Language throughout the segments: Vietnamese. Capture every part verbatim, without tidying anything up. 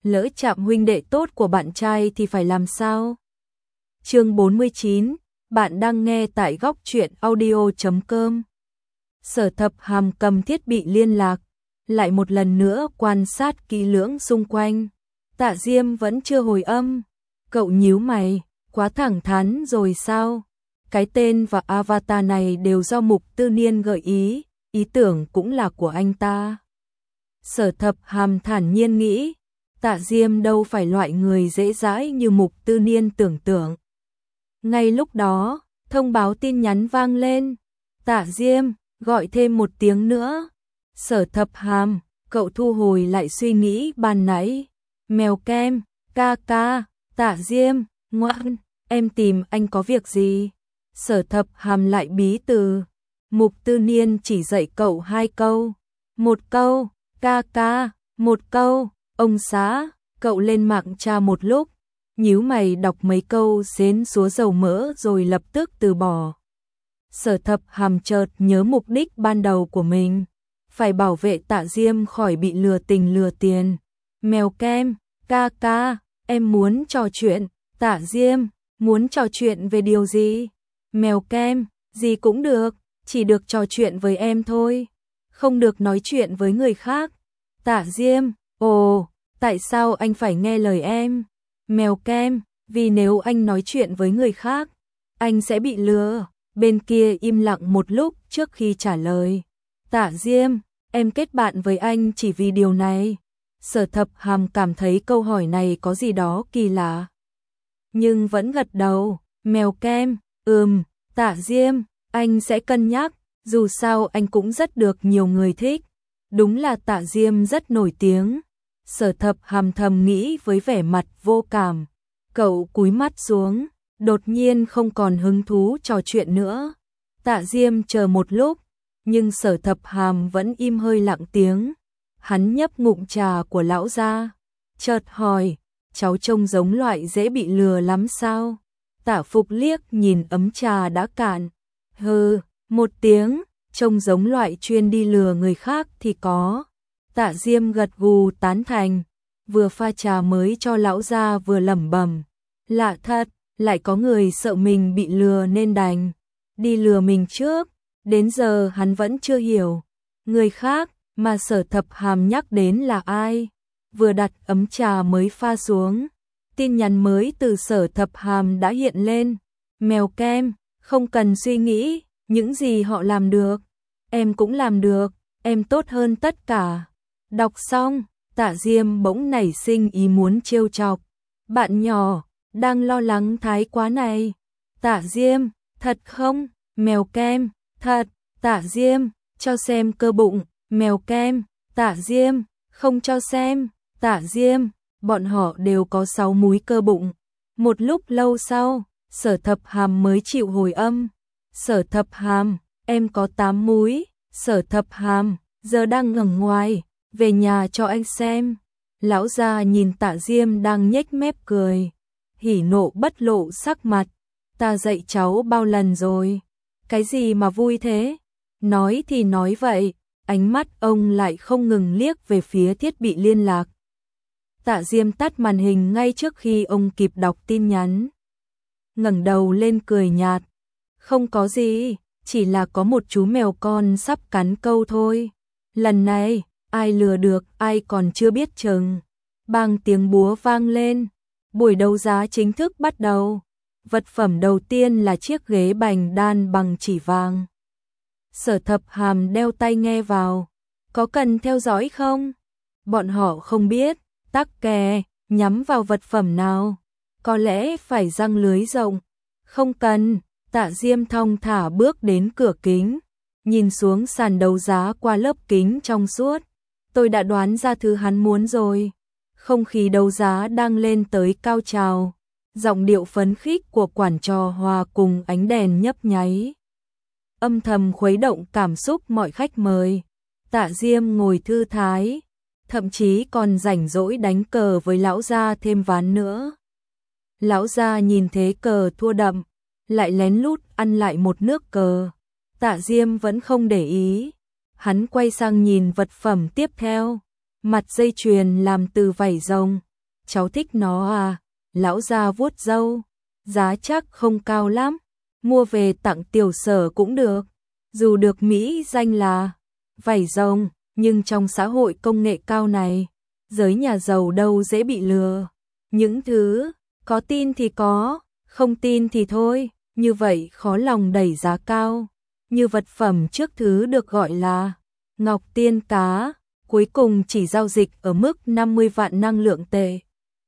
lỡ chạm huynh đệ tốt của bạn trai thì phải làm sao? Chương bốn mươi chín, bạn đang nghe tại góc truyện audio chấm com. Sở Thập Hàm cầm thiết bị liên lạc, lại một lần nữa quan sát kỹ lưỡng xung quanh. Tạ Diêm vẫn chưa hồi âm. Cậu nhíu mày, quá thẳng thắn rồi sao? Cái tên và avatar này đều do Mục Tư Niên gợi ý, ý tưởng cũng là của anh ta. Sở Thập Hàm thản nhiên nghĩ, Tạ Diêm đâu phải loại người dễ dãi như Mục Tư Niên tưởng tượng. Ngay lúc đó, thông báo tin nhắn vang lên. Tạ Diêm, gọi thêm một tiếng nữa. Sở Thập Hàm, cậu thu hồi lại suy nghĩ ban nãy. Mèo kem, ca ca, Tạ Diêm, ngoan, em tìm anh có việc gì? Sở Thập Hàm lại bí từ. Mục Tư Niên chỉ dạy cậu hai câu. Một câu, ca ca, một câu, ông xã. Cậu lên mạng tra một lúc, nhíu mày đọc mấy câu xến xúa dầu mỡ rồi lập tức từ bỏ. Sở Thập Hàm chợt nhớ mục đích ban đầu của mình, phải bảo vệ Tạ Diêm khỏi bị lừa tình lừa tiền. Mèo kem, ca ca, em muốn trò chuyện. Tạ Diêm, muốn trò chuyện về điều gì? Mèo kem, gì cũng được, chỉ được trò chuyện với em thôi, không được nói chuyện với người khác. Tạ Diêm, ồ, tại sao anh phải nghe lời em? Mèo kem, vì nếu anh nói chuyện với người khác, anh sẽ bị lừa. Bên kia im lặng một lúc trước khi trả lời. Tạ Diêm, em kết bạn với anh chỉ vì điều này. Sở Thập Hàm cảm thấy câu hỏi này có gì đó kỳ lạ, nhưng vẫn gật đầu. Mèo kem, ừm, Tạ Diêm, anh sẽ cân nhắc, dù sao anh cũng rất được nhiều người thích. Đúng là Tạ Diêm rất nổi tiếng. Sở Thập Hàm thầm nghĩ với vẻ mặt vô cảm. Cậu cúi mắt xuống, đột nhiên không còn hứng thú trò chuyện nữa. Tạ Diêm chờ một lúc, nhưng Sở Thập Hàm vẫn im hơi lặng tiếng. Hắn nhấp ngụm trà của lão gia, chợt hỏi, cháu trông giống loại dễ bị lừa lắm sao? Tạ Phục liếc nhìn ấm trà đã cạn. Hừ, một tiếng, trông giống loại chuyên đi lừa người khác thì có. Tạ Diêm gật gù tán thành, vừa pha trà mới cho lão gia vừa lẩm bẩm. Lạ thật, lại có người sợ mình bị lừa nên đành đi lừa mình trước. Đến giờ hắn vẫn chưa hiểu, người khác mà Sở Thập Hàm nhắc đến là ai. Vừa đặt ấm trà mới pha xuống, tin nhắn mới từ Sở Thập Hàm đã hiện lên. Mèo kem, không cần suy nghĩ, những gì họ làm được, em cũng làm được, em tốt hơn tất cả. Đọc xong, Tạ Diêm bỗng nảy sinh ý muốn trêu chọc. Bạn nhỏ, đang lo lắng thái quá này. Tạ Diêm, thật không? Mèo kem, thật. Tạ Diêm, cho xem cơ bụng. Mèo kem, Tạ Diêm, không cho xem. Tạ Diêm, bọn họ đều có sáu múi cơ bụng. Một lúc lâu sau, Sở Thập Hàm mới chịu hồi âm. Sở Thập Hàm, em có tám múi. Sở Thập Hàm, giờ đang ngẩng ngoài, về nhà cho anh xem. Lão gia nhìn Tạ Diêm đang nhếch mép cười, hỉ nộ bất lộ sắc mặt. Ta dạy cháu bao lần rồi, cái gì mà vui thế? Nói thì nói vậy, ánh mắt ông lại không ngừng liếc về phía thiết bị liên lạc. Tạ Diêm tắt màn hình ngay trước khi ông kịp đọc tin nhắn. Ngẩng đầu lên cười nhạt, không có gì, chỉ là có một chú mèo con sắp cắn câu thôi. Lần này, ai lừa được ai còn chưa biết chừng. Bang tiếng búa vang lên, buổi đấu giá chính thức bắt đầu. Vật phẩm đầu tiên là chiếc ghế bành đan bằng chỉ vàng. Sở Thập Hàm đeo tai nghe vào. Có cần theo dõi không? Bọn họ không biết, tắc kè, nhắm vào vật phẩm nào. Có lẽ phải răng lưới rộng. Không cần. Tạ Diêm thong thả bước đến cửa kính, nhìn xuống sàn đấu giá qua lớp kính trong suốt. Tôi đã đoán ra thứ hắn muốn rồi. Không khí đấu giá đang lên tới cao trào. Giọng điệu phấn khích của quản trò hòa cùng ánh đèn nhấp nháy, âm thầm khuấy động cảm xúc mọi khách mời. Tạ Diêm ngồi thư thái, thậm chí còn rảnh rỗi đánh cờ với lão gia thêm ván nữa. Lão gia nhìn thế cờ thua đậm, lại lén lút ăn lại một nước cờ. Tạ Diêm vẫn không để ý. Hắn quay sang nhìn vật phẩm tiếp theo, mặt dây chuyền làm từ vảy rồng, cháu thích nó à, lão gia vuốt râu, giá chắc không cao lắm, mua về tặng tiểu Sở cũng được, dù được mỹ danh là vảy rồng, nhưng trong xã hội công nghệ cao này, giới nhà giàu đâu dễ bị lừa. Những thứ có tin thì có, không tin thì thôi, như vậy khó lòng đẩy giá cao. Như vật phẩm trước thứ được gọi là ngọc tiên cá, cuối cùng chỉ giao dịch ở mức năm mươi vạn năng lượng tệ.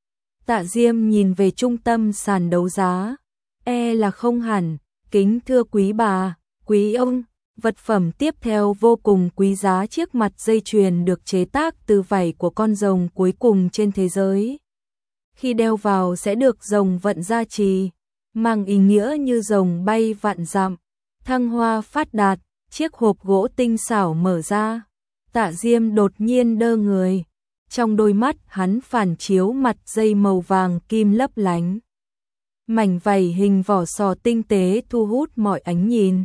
Tạ Diêm nhìn về trung tâm sàn đấu giá, e là không hẳn, kính thưa quý bà, quý ông, vật phẩm tiếp theo vô cùng quý giá, chiếc mặt dây chuyền được chế tác từ vảy của con rồng cuối cùng trên thế giới. Khi đeo vào sẽ được rồng vận gia trì, mang ý nghĩa như rồng bay vạn dặm, thăng hoa phát đạt. Chiếc hộp gỗ tinh xảo mở ra, Tạ Diêm đột nhiên đơ người, trong đôi mắt hắn phản chiếu mặt dây màu vàng kim lấp lánh. Mảnh vảy hình vỏ sò tinh tế thu hút mọi ánh nhìn.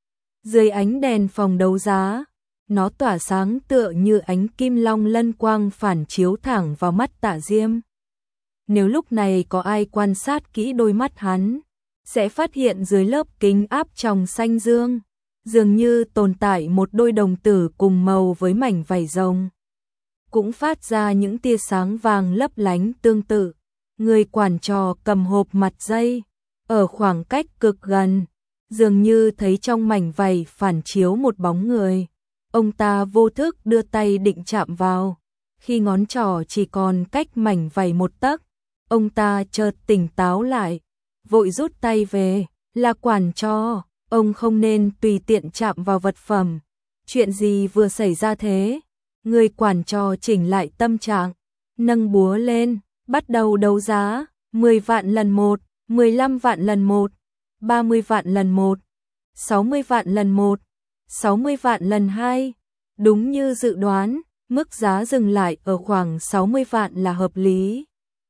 Dưới ánh đèn phòng đấu giá, nó tỏa sáng tựa như ánh kim long lân quang phản chiếu thẳng vào mắt Tạ Diêm. Nếu lúc này có ai quan sát kỹ đôi mắt hắn, sẽ phát hiện dưới lớp kính áp tròng xanh dương, dường như tồn tại một đôi đồng tử cùng màu với mảnh vảy rồng, cũng phát ra những tia sáng vàng lấp lánh tương tự. Người quản trò cầm hộp mặt dây, ở khoảng cách cực gần, dường như thấy trong mảnh vảy phản chiếu một bóng người. Ông ta vô thức đưa tay định chạm vào, khi ngón trỏ chỉ còn cách mảnh vảy một tấc, ông ta chợt tỉnh táo lại, vội rút tay về. Là quản trò, ông không nên tùy tiện chạm vào vật phẩm. Chuyện gì vừa xảy ra thế? Người quản trò chỉnh lại tâm trạng, nâng búa lên, bắt đầu đấu giá. Mười vạn lần một, mười lăm vạn lần một, ba mươi vạn lần một, sáu mươi vạn lần một, sáu mươi vạn lần hai. Đúng như dự đoán, mức giá dừng lại ở khoảng sáu mươi vạn là hợp lý.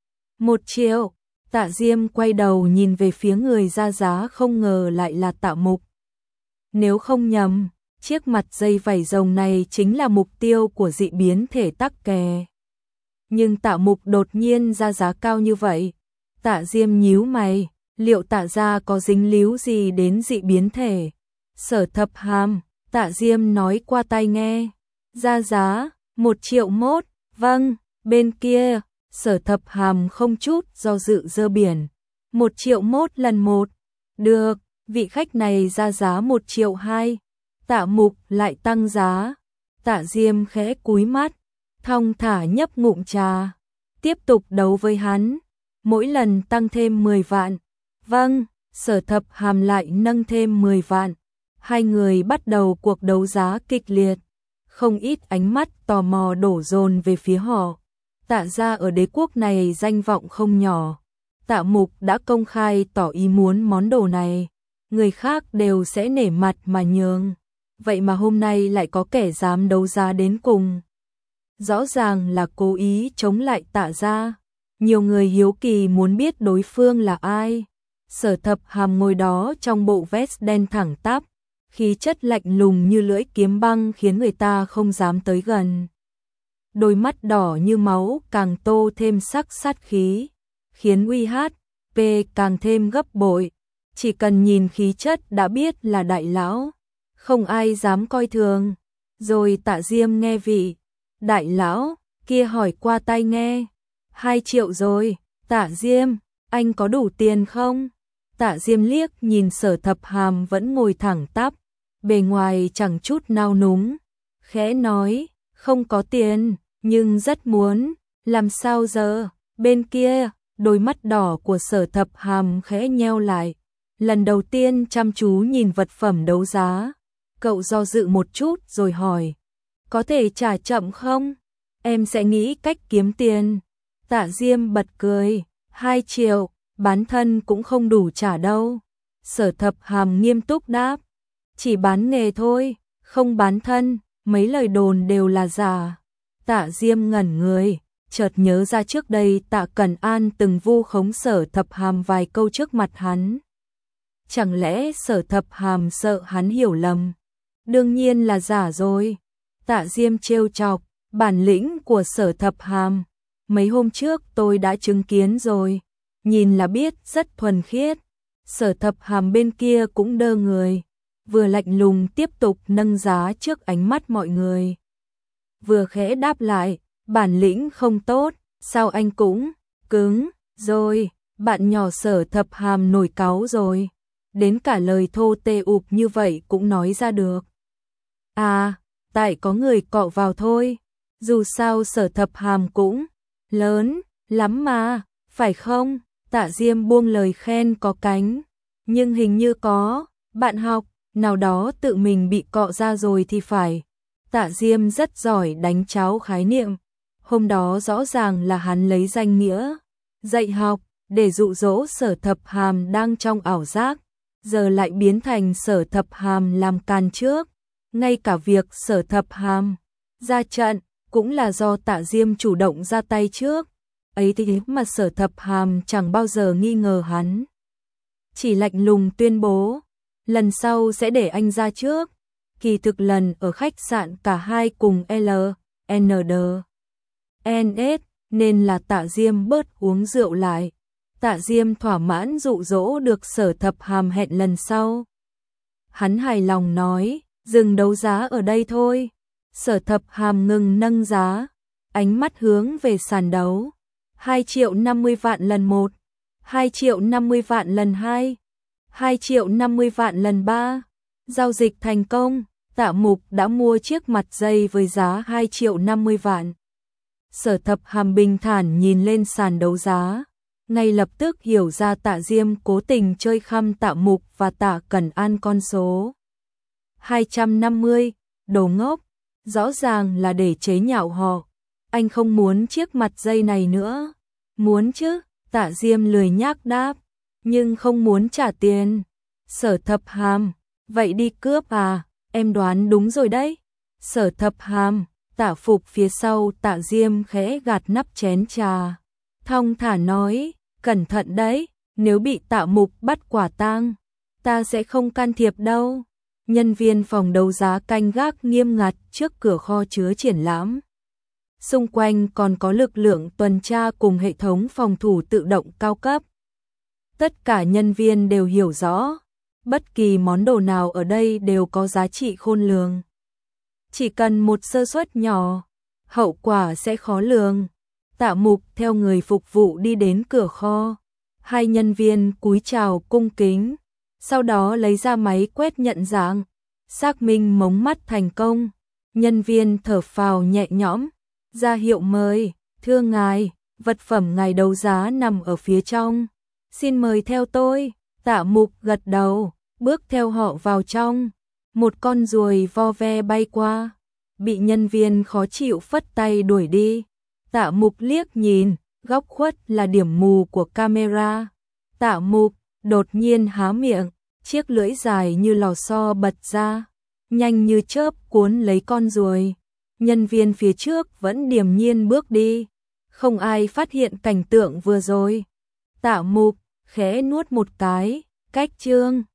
Một triệu. Tạ Diêm quay đầu nhìn về phía người ra giá, không ngờ lại là Tạ Mục. Nếu không nhầm, chiếc mặt dây vảy rồng này chính là mục tiêu của dị biến thể tắc kè. Nhưng Tạ Mục đột nhiên ra giá cao như vậy. Tạ Diêm nhíu mày, liệu Tạ gia có dính líu gì đến dị biến thể? Sở Thập Hàm, Tạ Diêm nói qua tai nghe. Ra giá, một triệu mốt, vâng, bên kia. Sở Thập Hàm không chút do dự giơ biển. Một triệu mốt lần một. Được, vị khách này ra giá một triệu hai. Tạ Mục lại tăng giá. Tạ Diêm khẽ cúi mắt, thong thả nhấp ngụm trà, tiếp tục đấu với hắn. Mỗi lần tăng thêm mười vạn. Vâng, Sở Thập Hàm lại nâng thêm mười vạn. Hai người bắt đầu cuộc đấu giá kịch liệt. Không ít ánh mắt tò mò đổ dồn về phía họ. Tạ gia ở đế quốc này danh vọng không nhỏ. Tạ Mục đã công khai tỏ ý muốn món đồ này, người khác đều sẽ nể mặt mà nhường. Vậy mà hôm nay lại có kẻ dám đấu giá đến cùng. Rõ ràng là cố ý chống lại Tạ gia. Nhiều người hiếu kỳ muốn biết đối phương là ai. Sở Thập Hàm ngồi đó trong bộ vest đen thẳng tắp, khí chất lạnh lùng như lưỡi kiếm băng khiến người ta không dám tới gần. Đôi mắt đỏ như máu càng tô thêm sắc sát khí, khiến uy hát pê càng thêm gấp bội. Chỉ cần nhìn khí chất đã biết là đại lão, không ai dám coi thường. Rồi Tạ Diêm nghe vị đại lão kia hỏi qua tai nghe. Hai triệu rồi, Tạ Diêm, anh có đủ tiền không? Tạ Diêm liếc nhìn Sở Thập Hàm vẫn ngồi thẳng tắp, bề ngoài chẳng chút nao núng, khẽ nói, không có tiền, nhưng rất muốn. Làm sao giờ? Bên kia, đôi mắt đỏ của Sở Thập Hàm khẽ nheo lại, lần đầu tiên chăm chú nhìn vật phẩm đấu giá. Cậu do dự một chút rồi hỏi, có thể trả chậm không? Em sẽ nghĩ cách kiếm tiền. Tạ Diêm bật cười, hai triệu, bán thân cũng không đủ trả đâu. Sở Thập Hàm nghiêm túc đáp, chỉ bán nghề thôi, không bán thân, mấy lời đồn đều là giả. Tạ Diêm ngẩn người, chợt nhớ ra trước đây Tạ Cẩn An từng vu khống Sở Thập Hàm vài câu trước mặt hắn. Chẳng lẽ Sở Thập Hàm sợ hắn hiểu lầm? Đương nhiên là giả rồi. Tạ Diêm trêu chọc, bản lĩnh của Sở Thập Hàm, mấy hôm trước tôi đã chứng kiến rồi, nhìn là biết rất thuần khiết. Sở Thập Hàm bên kia cũng đơ người, vừa lạnh lùng tiếp tục nâng giá trước ánh mắt mọi người. Vừa khẽ đáp lại, bản lĩnh không tốt, sao anh cũng cứng rồi, bạn nhỏ Sở Thập Hàm nổi cáu rồi, đến cả lời thô tê ụp như vậy cũng nói ra được. À, tại có người cọ vào thôi, dù sao Sở Thập Hàm cũng lớn lắm mà, phải không? Tạ Diêm buông lời khen có cánh, nhưng hình như có bạn học nào đó tự mình bị cọ ra rồi thì phải. Tạ Diêm rất giỏi đánh cháo khái niệm, hôm đó rõ ràng là hắn lấy danh nghĩa dạy học để dụ dỗ Sở Thập Hàm đang trong ảo giác, giờ lại biến thành Sở Thập Hàm làm càn trước. Ngay cả việc Sở Thập Hàm ra trận cũng là do Tạ Diêm chủ động ra tay trước. Ấy thế mà Sở Thập Hàm chẳng bao giờ nghi ngờ hắn, chỉ lạnh lùng tuyên bố, lần sau sẽ để anh ra trước. Kỳ thực lần ở khách sạn cả hai cùng L N D N S nên là Tạ Diêm bớt uống rượu lại. Tạ Diêm thỏa mãn dụ dỗ được Sở Thập Hàm hẹn lần sau. Hắn hài lòng nói, dừng đấu giá ở đây thôi. Sở Thập Hàm ngừng nâng giá, ánh mắt hướng về sàn đấu. hai triệu năm mươi vạn lần một, hai triệu năm mươi vạn lần hai, hai triệu năm mươi vạn lần ba. Giao dịch thành công, Tạ Mục đã mua chiếc mặt dây với giá hai triệu năm mươi vạn. Sở Thập Hàm bình thản nhìn lên sàn đấu giá, ngay lập tức hiểu ra Tạ Diêm cố tình chơi khăm Tạ Mục và Tạ Cẩn An con số hai trăm năm mươi, đồ ngốc, rõ ràng là để chế nhạo họ. Anh không muốn chiếc mặt dây này nữa. Muốn chứ, Tạ Diêm lười nhác đáp, nhưng không muốn trả tiền. Sở Thập Hàm, vậy đi cướp à, em đoán đúng rồi đấy. Sở Thập Hàm, Tạ Phục phía sau Tạ Diêm khẽ gạt nắp chén trà, thong thả nói, cẩn thận đấy, nếu bị Tạ Mục bắt quả tang, ta sẽ không can thiệp đâu. Nhân viên phòng đấu giá canh gác nghiêm ngặt trước cửa kho chứa triển lãm. Xung quanh còn có lực lượng tuần tra cùng hệ thống phòng thủ tự động cao cấp. Tất cả nhân viên đều hiểu rõ, bất kỳ món đồ nào ở đây đều có giá trị khôn lường. Chỉ cần một sơ suất nhỏ, hậu quả sẽ khó lường. Tạ Mục theo người phục vụ đi đến cửa kho. Hai nhân viên cúi chào cung kính, sau đó lấy ra máy quét nhận dạng, xác minh mống mắt thành công. Nhân viên thở phào nhẹ nhõm, ra hiệu mời, thưa ngài, vật phẩm ngài đấu giá nằm ở phía trong, xin mời theo tôi. Tạ Mục gật đầu, bước theo họ vào trong. Một con ruồi vo ve bay qua, bị nhân viên khó chịu phất tay đuổi đi. Tạ Mục liếc nhìn, góc khuất là điểm mù của camera. Tạ Mục đột nhiên há miệng, chiếc lưỡi dài như lò xo bật ra, nhanh như chớp cuốn lấy con ruồi. Nhân viên phía trước vẫn điềm nhiên bước đi, không ai phát hiện cảnh tượng vừa rồi. Tạ Mục khẽ nuốt một cái, cách chương